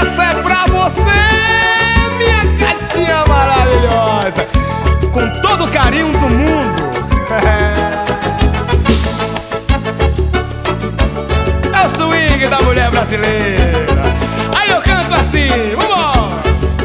Essa é pra você, minha gatinha maravilhosa, com todo o carinho do mundo. É o swing da mulher brasileira. Aí eu canto assim, vambora.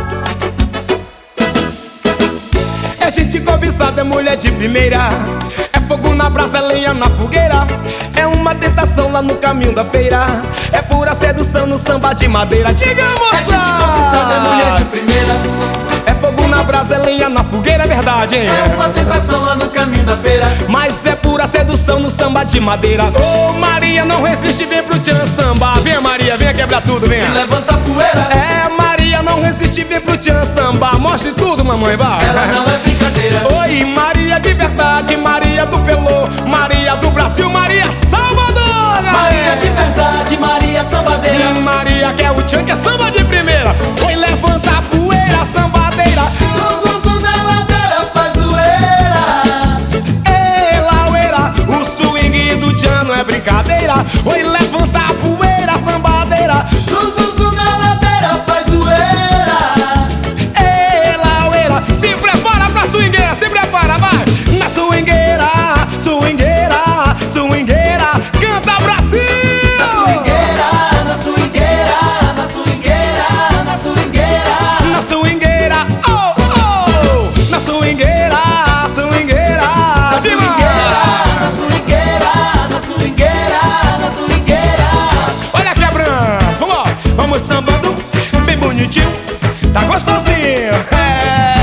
É gente cobiçada, é mulher de primeira. É fogo na brasa, é lenha na fogueira. É uma tentação lá no caminho da feira. É pura sedução no samba de madeira. Diga, moça! É gente cobiçada, é mulher de primeira. É fogo na brasa, é lenha na fogueira, é verdade, hein? É uma tentação lá no caminho da feira. Mas é pura sedução no samba de madeira. Ô, Maria, não resiste, vem pro tchan samba. Vem, Maria, vem quebrar tudo, vem. E levanta a poeira. É, Maria, não resiste, vem pro tchan samba. Mostre tudo, mamãe, vai. Ela não é brincadeira. Oi, Maria de verdade, Maria do Pelô, Maria do Brasil, Maria Salvador. Maria de verdade, Maria sambadeira. Maria quer o tchan, que é samba de primeira. Oi, levanta a poeira, sambadeira. Zum, zum, zum na ladeira, faz zoeira. Ei, laueira, o swing do tchan não é brincadeira. Oi, levanta a poeira, sambadeira. Zum, zum, zum na ladeira, faz zoeira. Ei, laueira, se prepara pra swingueira, se prepara, vai. Na swingueira, swingueira, swingueira, canta Brasil. Na swingueira, na swingueira, na swingueira, na swingueira. Na swingueira, oh, oh. Na swingueira, swingueira, Na swingueira, na swingueira, na swingueira, na swingueira. olha quebrando, vamos lá, vamos sambando bem bonitinho, tá gostosinho, é.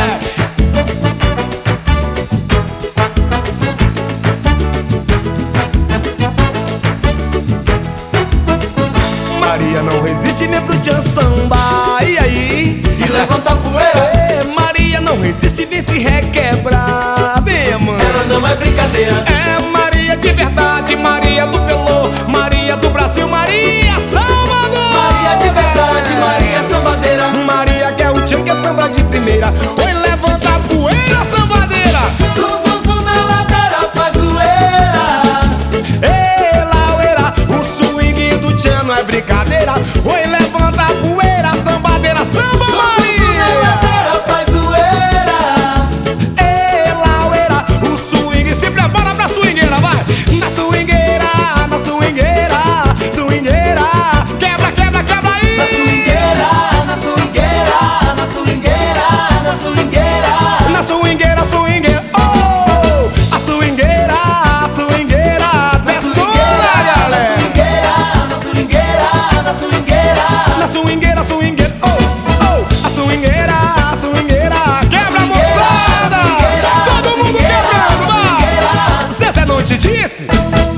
Maria não resiste nem pro tchan samba, e aí? E levanta a poeira. É, Maria não resiste, vem se requebrar, vem, mãe. Ela não é brincadeira. É Maria de verdade, Maria do Pelô, Maria do Brasil, Maria Salvador. Maria de verdade, Maria sambadeira. Maria quer o tchan, que é samba de primeira. Oi, levanta a poeira, sambadeira. Zum, zum, zum na ladeira, faz zoeira. Ei, laueira, o swing do tchan não é brincadeira. Oi, levanta a poeira, sambadeira, samba, Zum, zum, zum na Maria. ladeira, faz zoeira. Ei, laueira, o swing, se prepara pra swingueira, vai. Na swingueira, na swingueira, swingueira, quebra, quebra, quebra aí. Na swingueira, na swingueira, na swingueira, na swingueira. Na swingueira, swingueira, oh! A swingueira, Na swingueira, na swingueira, na swingueira, na swingueira. na swingueira, swingueira, oh, oh! A swingueira, quebra, swingueira, moçada! swingueira, Todo mundo swingueira, quebrando, vai! swingueira. Zezé não te disse?